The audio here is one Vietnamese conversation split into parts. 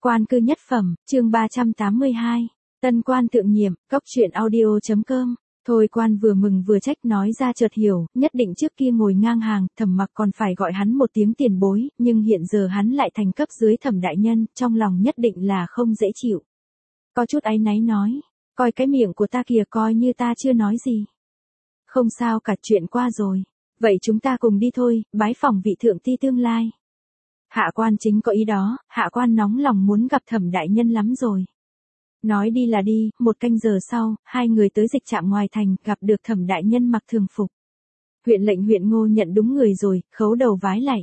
Quan cư nhất phẩm, chương 382. Tân quan thượng nhiệm, cóc truyện audio.com. Thôi Quan vừa mừng vừa trách nói ra chợt hiểu, nhất định trước kia ngồi ngang hàng, Thẩm Mặc còn phải gọi hắn một tiếng tiền bối, nhưng hiện giờ hắn lại thành cấp dưới Thẩm đại nhân, trong lòng nhất định là không dễ chịu. Có chút áy náy nói, coi cái miệng của ta kìa, coi như ta chưa nói gì. Không sao cả, chuyện qua rồi. Vậy chúng ta cùng đi thôi, bái phỏng vị thượng ti tương lai. Hạ quan chính có ý đó, hạ quan nóng lòng muốn gặp Thẩm đại nhân lắm rồi. Nói đi là đi, một canh giờ sau, hai người tới dịch trạm ngoài thành, gặp được Thẩm đại nhân mặc thường phục. Huyện lệnh huyện Ngô nhận đúng người rồi, khấu đầu vái lạy.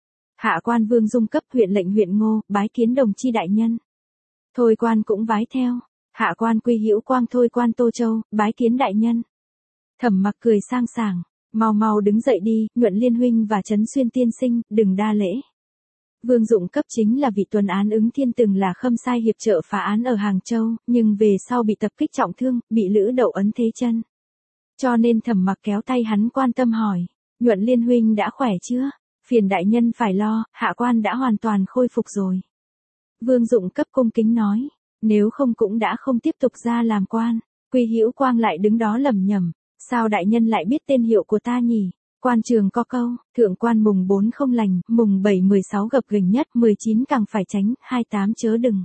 Hạ quan Vương Dung cấp huyện lệnh huyện Ngô, bái kiến đồng chi đại nhân. Thôi Quan cũng vái theo. Hạ quan Quy Hữu Quang Thôi Quan Tô Châu, bái kiến đại nhân. Thẩm Mặc cười sang sảng, mau mau đứng dậy đi, Nhuận Liên huynh và Trấn Xuyên tiên sinh, đừng đa lễ. Vương Dụng cấp chính là vị tuần án ứng thiên, từng là khâm sai hiệp trợ phá án ở Hàng Châu, nhưng về sau bị tập kích trọng thương, bị Lữ Đậu ấn thế chân. Cho nên Thẩm Mặc kéo tay hắn quan tâm hỏi, Nhuận Liên huynh đã khỏe chưa? Phiền đại nhân phải lo, hạ quan đã hoàn toàn khôi phục rồi. Vương Dụng cấp cung kính nói, nếu không cũng đã không tiếp tục ra làm quan. Quy Hữu Quang lại đứng đó lẩm nhẩm, sao đại nhân lại biết tên hiệu của ta nhỉ? Quan trường có câu, thượng quan mùng 4 không lành, mùng 7 16 gập ghềnh nhất, 19 càng phải tránh, 28 chớ đừng.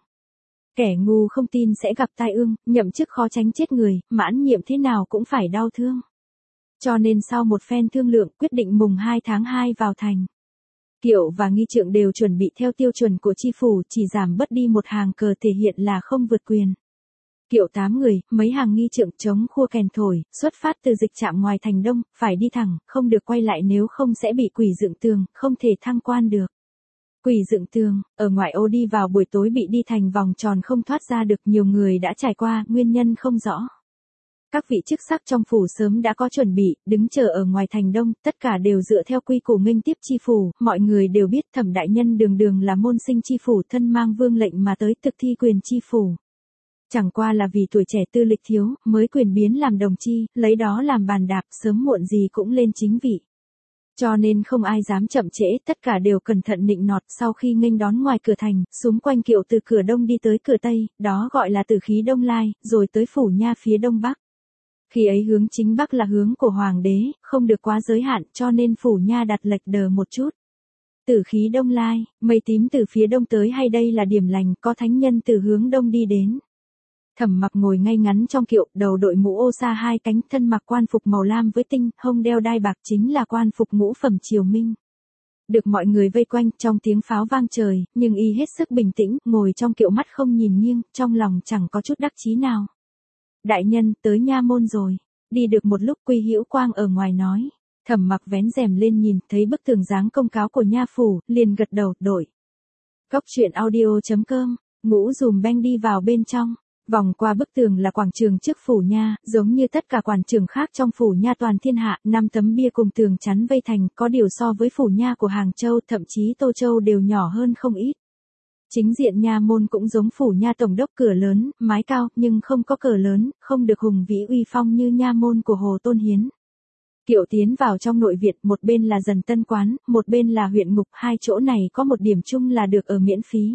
Kẻ ngu không tin sẽ gặp tai ương, nhậm chức khó tránh chết người, mãn nhiệm thế nào cũng phải đau thương. Cho nên sau một phen thương lượng, quyết định mùng 2 tháng 2 vào thành. Kiệu và nghi trượng đều chuẩn bị theo tiêu chuẩn của chi phủ, chỉ giảm bớt đi một hàng cờ thể hiện là không vượt quyền. Kiệu 8 người, mấy hàng nghi trượng chống khua kèn thổi, xuất phát từ dịch trạm ngoài thành đông, phải đi thẳng, không được quay lại nếu không sẽ bị quỷ dựng tường, không thể thăng quan được. Quỷ dựng tường, ở ngoại ô đi vào buổi tối bị đi thành vòng tròn không thoát ra được, nhiều người đã trải qua, nguyên nhân không rõ. Các vị chức sắc trong phủ sớm đã có chuẩn bị, đứng chờ ở ngoài thành đông, tất cả đều dựa theo quy củ nghênh tiếp chi phủ, mọi người đều biết Thẩm đại nhân đường đường là môn sinh chi phủ, thân mang vương lệnh mà tới thực thi quyền chi phủ. Chẳng qua là vì tuổi trẻ tư lịch thiếu, mới quyền biến làm đồng chi, lấy đó làm bàn đạp, sớm muộn gì cũng lên chính vị. Cho nên không ai dám chậm trễ, tất cả đều cẩn thận nịnh nọt, sau khi nghênh đón ngoài cửa thành, xúm quanh kiệu từ cửa đông đi tới cửa tây, đó gọi là Tử khí Đông Lai, rồi tới phủ nha phía đông bắc. Khi ấy hướng chính bắc là hướng của hoàng đế, không được quá giới hạn, cho nên phủ nha đặt lệch đờ một chút. Tử khí Đông Lai, mây tím từ phía đông tới, hay đây là điểm lành, có thánh nhân từ hướng đông đi đến. Thẩm Mặc ngồi ngay ngắn trong kiệu, đầu đội mũ ô sa hai cánh, thân mặc quan phục màu lam với tinh, hông đeo đai bạc, chính là quan phục ngũ phẩm triều minh. Được mọi người vây quanh, trong tiếng pháo vang trời, nhưng y hết sức bình tĩnh, ngồi trong kiệu mắt không nhìn nghiêng, trong lòng chẳng có chút đắc chí nào. Đại nhân, tới nha môn rồi. Đi được một lúc, Quy Hữu Quang ở ngoài nói. Thẩm Mặc vén rèm lên nhìn, thấy bức tường dáng công cáo của nha phủ, liền gật đầu, đổi. Cóc truyện audio.com, Ngũ dùm beng đi vào bên trong. Vòng qua bức tường là quảng trường trước phủ nha, giống như tất cả quảng trường khác trong phủ nha toàn thiên hạ, 5 tấm bia cùng tường chắn vây thành, có điều so với phủ nha của Hàng Châu, thậm chí Tô Châu đều nhỏ hơn không ít. Chính diện nha môn cũng giống phủ nha tổng đốc, cửa lớn, mái cao, nhưng không có cờ lớn, không được hùng vĩ uy phong như nha môn của Hồ Tôn Hiến. Kiệu tiến vào trong nội viện, một bên là Dần Tân Quán, một bên là huyện ngục, hai chỗ này có một điểm chung là được ở miễn phí.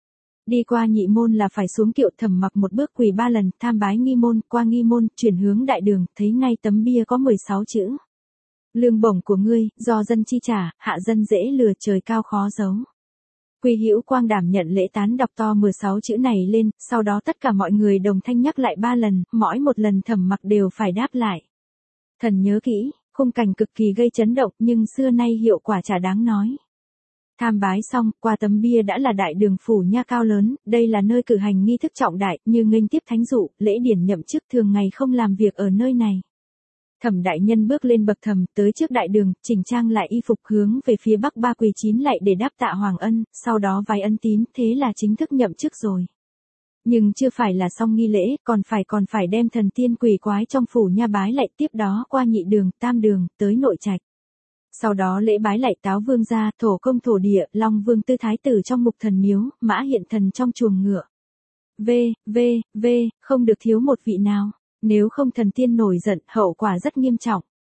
Đi qua nhị môn là phải xuống kiệu. Thẩm Mặc một bước quỳ 3 lần, tham bái nghi môn, qua nghi môn, chuyển hướng đại đường, thấy ngay tấm bia có 16 chữ. Lương bổng của ngươi, do dân chi trả, hạ dân dễ lừa, trời cao khó giấu. Quy Hữu Quang đảm nhận lễ tán đọc to 16 chữ này lên, sau đó tất cả mọi người đồng thanh nhắc lại 3 lần, mỗi một lần Thẩm Mặc đều phải đáp lại. Thần nhớ kỹ, khung cảnh cực kỳ gây chấn động, nhưng xưa nay hiệu quả chả đáng nói. Tham bái xong, qua tấm bia đã là đại đường phủ nha cao lớn, đây là nơi cử hành nghi thức trọng đại, như nghênh tiếp thánh dụ, lễ điển nhậm chức, thường ngày không làm việc ở nơi này. Thẩm đại nhân bước lên bậc thềm, tới trước đại đường, chỉnh trang lại y phục, hướng về phía bắc ba quỳ 9 lạy để đáp tạ hoàng ân, sau đó vái ân tín, thế là chính thức nhậm chức rồi. Nhưng chưa phải là xong nghi lễ, còn phải đem thần tiên quỷ quái trong phủ nha bái lạy, tiếp đó qua nhị đường, tam đường, tới nội trạch. Sau đó lễ bái lạy Táo Vương gia, thổ công thổ địa, Long Vương tư thái tử trong mục thần miếu, Mã hiện thần trong chuồng ngựa. Không được thiếu một vị nào, nếu không thần tiên nổi giận, hậu quả rất nghiêm trọng.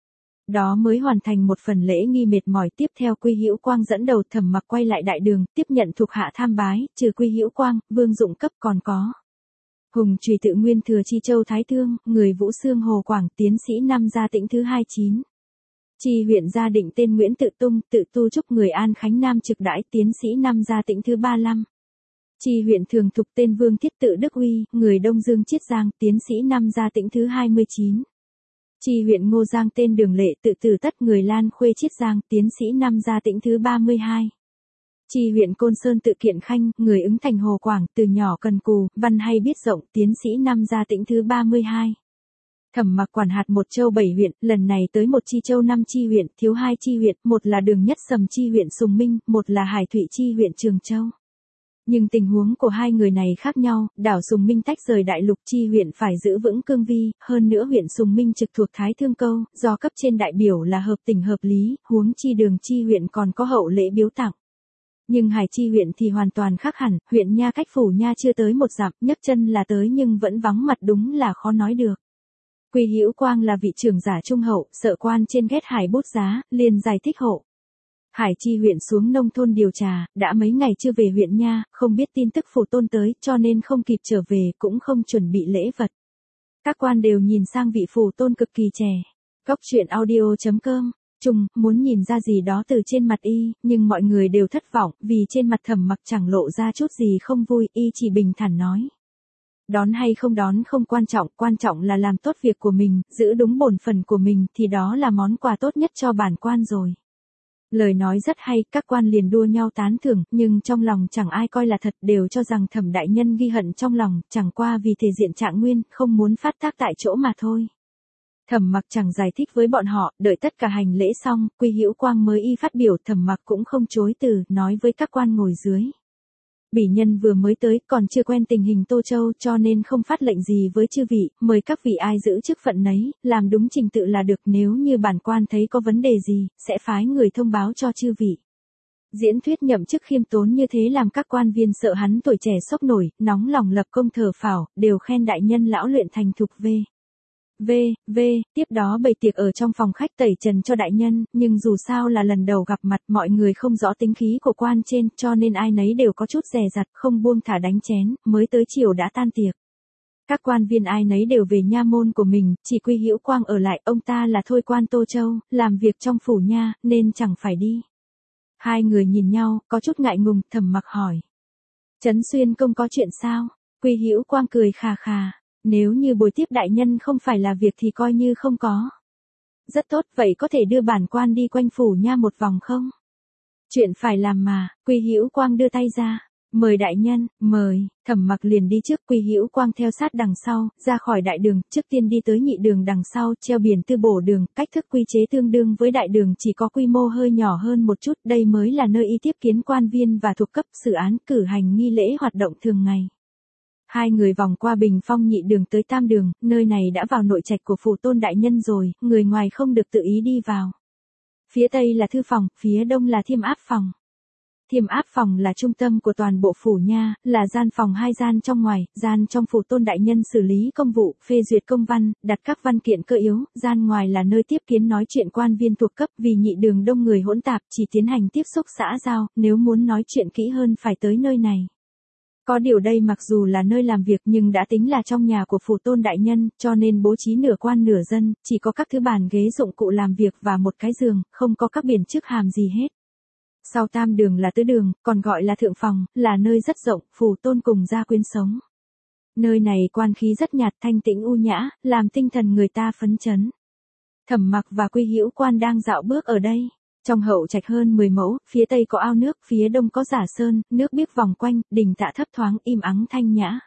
Đó mới hoàn thành một phần lễ nghi mệt mỏi, tiếp theo Quy Hữu Quang dẫn đầu Thẩm Mặc quay lại đại đường, tiếp nhận thuộc hạ tham bái, trừ Quy Hữu Quang, Vương Dụng cấp còn có Hùng Trùy Tự Nguyên thừa Chi Châu Thái Thương, người Vũ Xương Hồ Quảng, tiến sĩ năm gia Tĩnh thứ 29. Chi huyện gia định tên Nguyễn Tự Tung, tự tu trúc người An Khánh Nam trực đãi, tiến sĩ năm gia Tĩnh thứ 35. Chi huyện thường thục tên Vương Thiết Tự Đức Uy, người Đông Dương Chiết Giang, tiến sĩ năm gia Tĩnh thứ 29. Chi huyện Ngô Giang tên Đường Lệ Tự Tử Tất, người Lan Khuê Chiết Giang, tiến sĩ năm gia Tĩnh thứ 32. Chi huyện Côn Sơn Tự Kiện Khanh, người Ứng Thành Hồ Quảng, từ nhỏ cần cù, văn hay biết rộng, tiến sĩ năm gia Tĩnh thứ 32. Thẩm Mặc quản hạt một châu 7 huyện, lần này tới một Chi Châu 5 chi huyện, thiếu 2 chi huyện, một là Đường Nhất Sầm chi huyện Sùng Minh, một là Hải Thụy chi huyện Trường Châu. Nhưng tình huống của hai người này khác nhau, đảo Sùng Minh tách rời đại lục, chi huyện phải giữ vững cương vi, hơn nữa huyện Sùng Minh trực thuộc Thái Thương Câu, do cấp trên đại biểu là hợp tình hợp lý, huống chi Đường chi huyện còn có hậu lễ biếu tặng. Nhưng Hải chi huyện thì hoàn toàn khác hẳn, huyện Nha cách phủ Nha chưa tới một dặm, nhấc chân là tới nhưng vẫn vắng mặt, đúng là khó nói được. Quy Hữu Quang là vị trưởng giả trung hậu, sợ quan trên ghét Hải bút giá, liền giải thích hộ Hải chi huyện xuống nông thôn điều tra, đã mấy ngày chưa về huyện Nha, không biết tin tức Phủ Tôn tới, cho nên không kịp trở về, cũng không chuẩn bị lễ vật. Các quan đều nhìn sang vị Phủ Tôn cực kỳ trẻ. Cốc truyện audio.com muốn nhìn ra gì đó từ trên mặt y, nhưng mọi người đều thất vọng, vì trên mặt Thẩm Mặc chẳng lộ ra chút gì không vui, y chỉ bình thản nói. Đón hay không đón không quan trọng là làm tốt việc của mình, giữ đúng bổn phận của mình, thì đó là món quà tốt nhất cho bản quan rồi. Lời nói rất hay, các quan liền đua nhau tán thưởng, nhưng trong lòng chẳng ai coi là thật, đều cho rằng Thẩm đại nhân ghi hận trong lòng, chẳng qua vì thể diện trạng nguyên, không muốn phát tác tại chỗ mà thôi. Thẩm Mặc chẳng giải thích với bọn họ, đợi tất cả hành lễ xong, Quy Hữu Quang mới y phát biểu, Thẩm Mặc cũng không chối từ, nói với các quan ngồi dưới. Bỉ nhân vừa mới tới, còn chưa quen tình hình Tô Châu, cho nên không phát lệnh gì với chư vị, mời các vị ai giữ chức phận nấy, làm đúng trình tự là được, nếu như bản quan thấy có vấn đề gì, sẽ phái người thông báo cho chư vị. Diễn thuyết nhậm chức khiêm tốn như thế làm các quan viên sợ hắn tuổi trẻ sốc nổi, nóng lòng lập công thờ phào, đều khen đại nhân lão luyện thành thục tiếp đó bày tiệc ở trong phòng khách tẩy trần cho đại nhân, nhưng dù sao là lần đầu gặp mặt, mọi người không rõ tính khí của quan trên, cho nên ai nấy đều có chút dè dặt, không buông thả đánh chén, mới tới chiều đã tan tiệc. Các quan viên ai nấy đều về nha môn của mình, chỉ Quy Hữu Quang ở lại, ông ta là thôi quan Tô Châu, làm việc trong phủ nha, nên chẳng phải đi. Hai người nhìn nhau, có chút ngại ngùng, Thẩm Mặc hỏi. Trấn Xuyên công có chuyện sao? Quy Hữu Quang cười khà khà. Nếu như buổi tiếp đại nhân không phải là việc thì coi như không có. Rất tốt, vậy có thể đưa bản quan đi quanh phủ nha một vòng không? Chuyện phải làm mà, Quy Hữu Quang đưa tay ra. Mời đại nhân, mời. Thẩm Mặc liền đi trước, Quy Hữu Quang theo sát đằng sau, ra khỏi đại đường, trước tiên đi tới nhị đường đằng sau, treo biển Tư Bổ đường, cách thức quy chế tương đương với đại đường, chỉ có quy mô hơi nhỏ hơn một chút, đây mới là nơi y tiếp kiến quan viên và thuộc cấp, xử án, cử hành nghi lễ hoạt động thường ngày. Hai người vòng qua Bình Phong nhị đường tới Tam đường, nơi này đã vào nội trạch của Phủ Tôn đại nhân rồi, người ngoài không được tự ý đi vào. Phía tây là thư phòng, phía đông là thiêm áp phòng. Thiêm áp phòng là trung tâm của toàn bộ phủ nha, là gian phòng hai gian trong ngoài, gian trong Phủ Tôn đại nhân xử lý công vụ, phê duyệt công văn, đặt các văn kiện cơ yếu, gian ngoài là nơi tiếp kiến nói chuyện quan viên thuộc cấp, vì nhị đường đông người hỗn tạp, chỉ tiến hành tiếp xúc xã giao, nếu muốn nói chuyện kỹ hơn phải tới nơi này. Có điều đây mặc dù là nơi làm việc nhưng đã tính là trong nhà của Phủ Tôn đại nhân, cho nên bố trí nửa quan nửa dân, chỉ có các thứ bàn ghế dụng cụ làm việc và một cái giường, không có các biển chức hàm gì hết. Sau Tam đường là tứ đường, còn gọi là thượng phòng, là nơi rất rộng, Phủ Tôn cùng gia quyến sống. Nơi này quan khí rất nhạt, thanh tĩnh u nhã, làm tinh thần người ta phấn chấn. Thẩm Mặc và Quy Hữu Quan đang dạo bước ở đây. Trong hậu trạch hơn 10 mẫu, phía tây có ao nước, phía đông có giả sơn, nước biếc vòng quanh, đình tạ thấp thoáng, im ắng thanh nhã.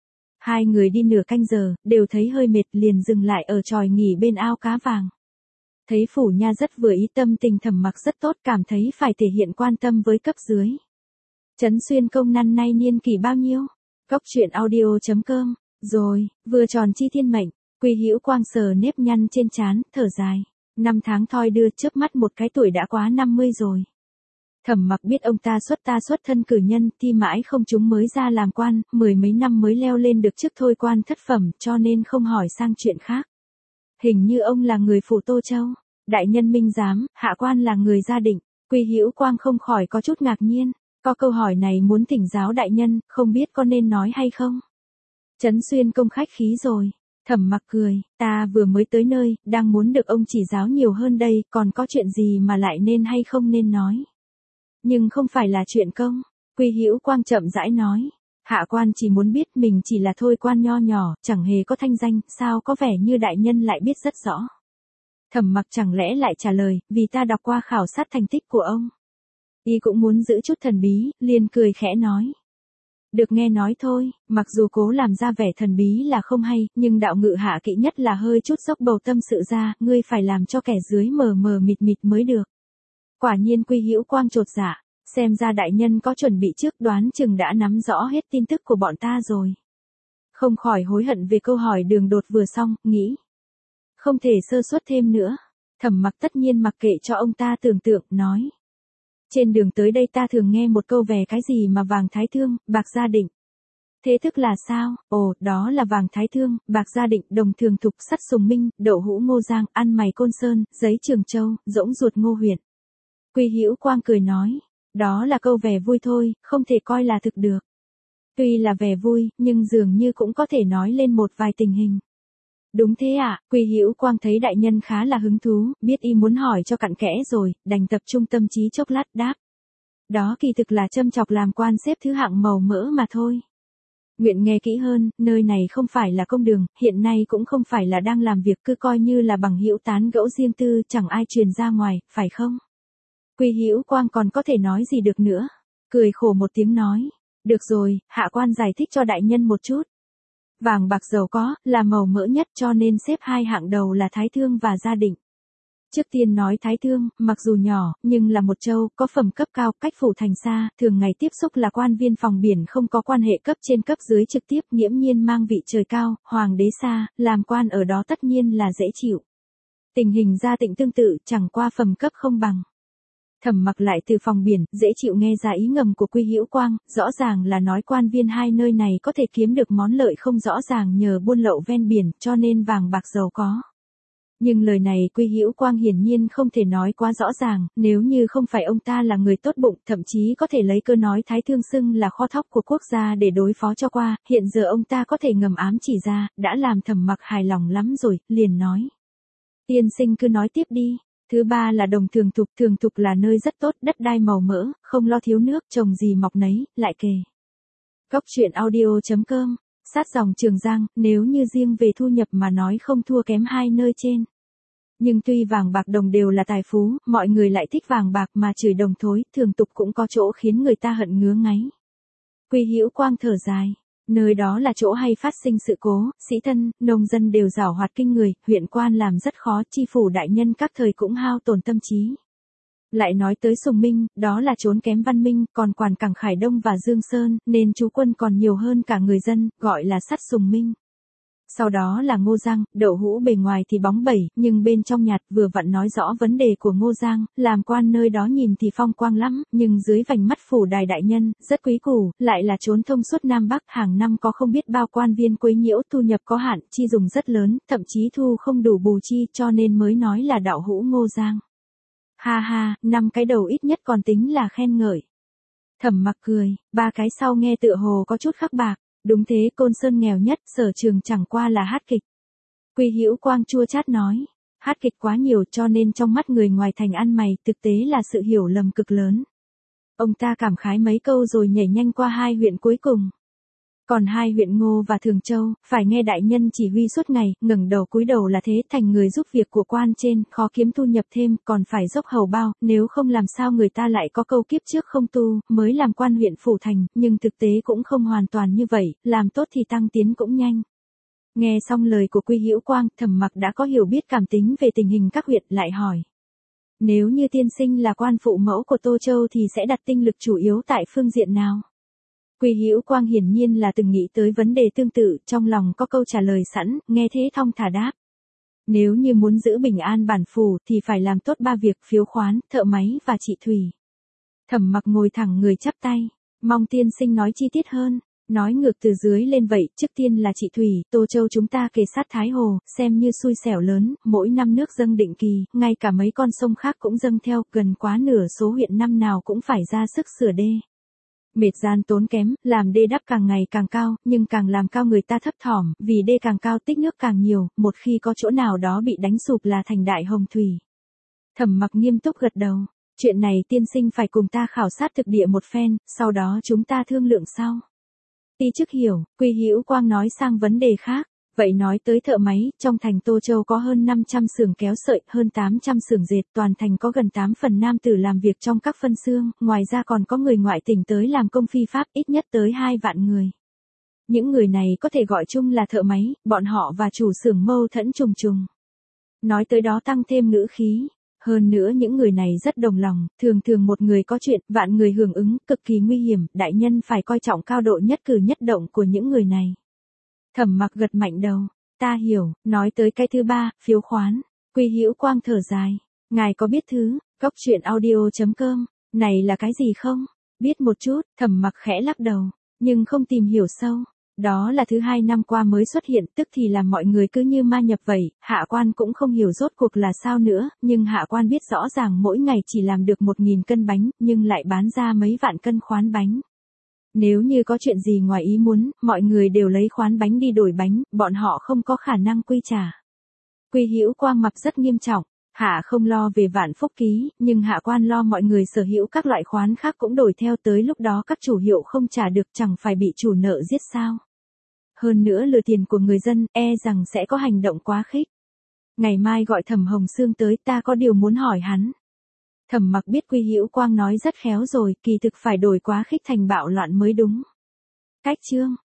Hai người đi nửa canh giờ, đều thấy hơi mệt, liền dừng lại ở chòi nghỉ bên ao cá vàng. Thấy phủ nha rất vừa ý, tâm tình Thẩm Mặc rất tốt, cảm thấy phải thể hiện quan tâm với cấp dưới. Trấn Xuyên công năm nay niên kỷ bao nhiêu? Cốc truyện audio.com. Rồi, vừa tròn chi thiên mệnh. Quy Hữu Quang sờ nếp nhăn trên trán, thở dài. 5 tháng thoi đưa, chớp mắt một cái tuổi đã quá 50 rồi. Thẩm Mặc biết ông ta xuất thân cử nhân, thi mãi không trúng mới ra làm quan, 10 mấy năm mới leo lên được chức thôi quan thất phẩm, cho nên không hỏi sang chuyện khác. Hình như ông là người Phủ Tô Châu. Đại nhân minh giám, hạ quan là người gia định. Quy Hữu Quang không khỏi có chút ngạc nhiên, có câu hỏi này muốn thỉnh giáo đại nhân, không biết có nên nói hay không. Trấn Xuyên công khách khí rồi. Thẩm Mặc cười, ta vừa mới tới nơi, đang muốn được ông chỉ giáo nhiều hơn đây, còn có chuyện gì mà lại nên hay không nên nói. Nhưng không phải là chuyện công. Quy Hữu Quang chậm rãi nói. Hạ quan chỉ muốn biết mình chỉ là thôi quan nho nhỏ, chẳng hề có thanh danh, sao có vẻ như đại nhân lại biết rất rõ. Thẩm Mặc chẳng lẽ lại trả lời, vì ta đọc qua khảo sát thành tích của ông. Y cũng muốn giữ chút thần bí, liền cười khẽ nói. Được nghe nói thôi, mặc dù cố làm ra vẻ thần bí là không hay, nhưng đạo ngự hạ kỵ nhất là hơi chút dốc bầu tâm sự ra, ngươi phải làm cho kẻ dưới mờ mờ mịt mịt mới được. Quả nhiên Quy Hữu Quang chột dạ, xem ra đại nhân có chuẩn bị trước, đoán chừng đã nắm rõ hết tin tức của bọn ta rồi. Không khỏi hối hận về câu hỏi đường đột vừa xong, nghĩ. Không thể sơ suất thêm nữa. Thẩm Mặc tất nhiên mặc kệ cho ông ta tưởng tượng, nói. Trên đường tới đây ta thường nghe một câu về cái gì mà vàng thái thương, bạc gia định. Thế thức là sao? Ồ, đó là vàng thái thương, bạc gia định, đồng thường thục, sắt sùng minh, đậu hũ Ngô Giang, ăn mày Côn Sơn, giấy Trường Châu, rỗng ruột Ngô Huyện. Quy Hữu Quang cười nói. Đó là câu vẻ vui thôi, không thể coi là thực được. Tuy là vẻ vui, nhưng dường như cũng có thể nói lên một vài tình hình. Đúng thế ạ, Quy Hữu Quang thấy đại nhân khá là hứng thú, biết y muốn hỏi cho cặn kẽ rồi, đành tập trung tâm trí chốc lát đáp. Đó kỳ thực là châm chọc làm quan xếp thứ hạng màu mỡ mà thôi. Nguyện nghe kỹ hơn, nơi này không phải là công đường, hiện nay cũng không phải là đang làm việc, cứ coi như là bằng hữu tán gẫu riêng tư, chẳng ai truyền ra ngoài, phải không? Quy Hữu Quang còn có thể nói gì được nữa, cười khổ một tiếng nói. Được rồi, hạ quan giải thích cho đại nhân một chút. Vàng bạc giàu có, là màu mỡ nhất cho nên xếp hai hạng đầu là thái thương và gia định. Trước tiên nói thái thương, mặc dù nhỏ, nhưng là một châu, có phẩm cấp cao, cách phủ thành xa, thường ngày tiếp xúc là quan viên phòng biển không có quan hệ cấp trên cấp dưới trực tiếp, nghiễm nhiên mang vị trời cao, hoàng đế xa, làm quan ở đó tất nhiên là dễ chịu. Tình hình gia định tương tự, chẳng qua phẩm cấp không bằng. Thẩm Mặc lại từ phòng biển, dễ chịu nghe ra ý ngầm của Quy Hữu Quang, rõ ràng là nói quan viên hai nơi này có thể kiếm được món lợi không rõ ràng nhờ buôn lậu ven biển, cho nên vàng bạc giàu có. Nhưng lời này Quy Hữu Quang hiển nhiên không thể nói quá rõ ràng, nếu như không phải ông ta là người tốt bụng, thậm chí có thể lấy cơ nói thái thương xưng là kho thóc của quốc gia để đối phó cho qua, hiện giờ ông ta có thể ngầm ám chỉ ra, đã làm Thẩm Mặc hài lòng lắm rồi, liền nói. Tiên sinh cứ nói tiếp đi. Thứ ba là đồng thường thục là nơi rất tốt, đất đai màu mỡ, không lo thiếu nước, trồng gì mọc nấy, lại kề. Góc truyện audio.com, sát dòng Trường Giang, nếu như riêng về thu nhập mà nói không thua kém hai nơi trên. Nhưng tuy vàng bạc đồng đều là tài phú, mọi người lại thích vàng bạc mà chửi đồng thối, thường tục cũng có chỗ khiến người ta hận ngứa ngáy. Quy Hữu Quang thở dài. Nơi đó là chỗ hay phát sinh sự cố, sĩ thân, nông dân đều giảo hoạt kinh người, huyện quan làm rất khó, chi phủ đại nhân các thời cũng hao tổn tâm trí. Lại nói tới Sùng Minh, đó là trốn kém văn minh, còn quản cảng Khải Đông và Dương Sơn, nên trú quân còn nhiều hơn cả người dân, gọi là sắt Sùng Minh. Sau đó là Ngô Giang, đậu hũ bề ngoài thì bóng bẩy, nhưng bên trong nhạt, vừa vặn nói rõ vấn đề của Ngô Giang, làm quan nơi đó nhìn thì phong quang lắm, nhưng dưới vành mắt phủ đài đại nhân, rất quý củ, lại là trốn thông suốt Nam Bắc, hàng năm có không biết bao quan viên quấy nhiễu, thu nhập có hạn, chi dùng rất lớn, thậm chí thu không đủ bù chi, cho nên mới nói là đạo hũ Ngô Giang. Ha ha, 5 cái đầu ít nhất còn tính là khen ngợi. Thẩm Mặc cười, 3 cái sau nghe tựa hồ có chút khắc bạc. Đúng thế, Côn Sơn nghèo nhất, sở trường chẳng qua là hát kịch. Quy Hữu Quang chua chát nói, hát kịch quá nhiều cho nên trong mắt người ngoài thành ăn mày, thực tế là sự hiểu lầm cực lớn. Ông ta cảm khái mấy câu rồi nhảy nhanh qua hai huyện cuối cùng. Còn hai huyện Ngô và Thường Châu, phải nghe đại nhân chỉ huy suốt ngày, ngẩng đầu cúi đầu là thế, thành người giúp việc của quan trên, khó kiếm thu nhập thêm, còn phải dốc hầu bao, nếu không làm sao người ta lại có câu kiếp trước không tu, mới làm quan huyện phủ thành, nhưng thực tế cũng không hoàn toàn như vậy, làm tốt thì tăng tiến cũng nhanh. Nghe xong lời của Quy Hữu Quang, Thẩm Mặc đã có hiểu biết cảm tính về tình hình các huyện, lại hỏi. Nếu như tiên sinh là quan phụ mẫu của Tô Châu thì sẽ đặt tinh lực chủ yếu tại phương diện nào? Quy Hữu Quang hiển nhiên là từng nghĩ tới vấn đề tương tự, trong lòng có câu trả lời sẵn, nghe thế thong thả đáp. Nếu như muốn giữ bình an bản phủ thì phải làm tốt 3 việc: phiếu khoán, thợ máy và trị thủy. Thẩm Mặc ngồi thẳng người chắp tay, mong tiên sinh nói chi tiết hơn. Nói ngược từ dưới lên vậy, trước tiên là chị Thủy, Tô Châu chúng ta kề sát Thái Hồ, xem như xui xẻo lớn, mỗi năm nước dâng định kỳ, ngay cả mấy con sông khác cũng dâng theo, gần quá nửa số huyện năm nào cũng phải ra sức sửa đê. Mệt gian tốn kém, làm đê đắp càng ngày càng cao, nhưng càng làm cao người ta thấp thỏm, vì đê càng cao tích nước càng nhiều, một khi có chỗ nào đó bị đánh sụp là thành đại hồng thủy. Thẩm Mặc nghiêm túc gật đầu, chuyện này tiên sinh phải cùng ta khảo sát thực địa một phen, sau đó chúng ta thương lượng sau. Ti chức hiểu, Quy Hữu Quang nói sang vấn đề khác. Vậy nói tới thợ máy, trong thành Tô Châu có hơn 500 xưởng kéo sợi, hơn 800 xưởng dệt, toàn thành có gần 8 phần nam tử làm việc trong các phân xưởng, ngoài ra còn có người ngoại tỉnh tới làm công phi pháp, ít nhất tới 2 vạn người. Những người này có thể gọi chung là thợ máy, bọn họ và chủ xưởng mâu thuẫn trùng trùng. Nói tới đó tăng thêm ngữ khí. Hơn nữa những người này rất đồng lòng, thường thường một người có chuyện, vạn người hưởng ứng, cực kỳ nguy hiểm, đại nhân phải coi trọng cao độ nhất cử nhất động của những người này. Thẩm Mặc gật mạnh đầu, ta hiểu, nói tới cái thứ ba, phiếu khoán. Quy Hữu Quang thở dài, ngài có biết thứ, coctruyện.audio.com, này là cái gì không? Biết một chút, Thẩm Mặc khẽ lắc đầu, nhưng không tìm hiểu sâu. Đó là thứ 2 năm qua mới xuất hiện, tức thì làm mọi người cứ như ma nhập vậy, hạ quan cũng không hiểu rốt cuộc là sao nữa, nhưng hạ quan biết rõ ràng mỗi ngày chỉ làm được 1.000 cân bánh, nhưng lại bán ra mấy vạn cân khoán bánh. Nếu như có chuyện gì ngoài ý muốn, mọi người đều lấy khoán bánh đi đổi bánh, bọn họ không có khả năng quy trả. Quy Hữu Quang mặt rất nghiêm trọng, hạ không lo về Vạn Phúc Ký, nhưng hạ quan lo mọi người sở hữu các loại khoán khác cũng đổi theo, tới lúc đó các chủ hiệu không trả được chẳng phải bị chủ nợ giết sao. Hơn nữa lừa tiền của người dân, rằng sẽ có hành động quá khích. Ngày mai gọi Thẩm Hồng Sương tới, ta có điều muốn hỏi hắn. Thẩm Mặc biết Quy Hữu Quang nói rất khéo rồi, kỳ thực phải đổi quá khích thành bạo loạn mới đúng. Cách chương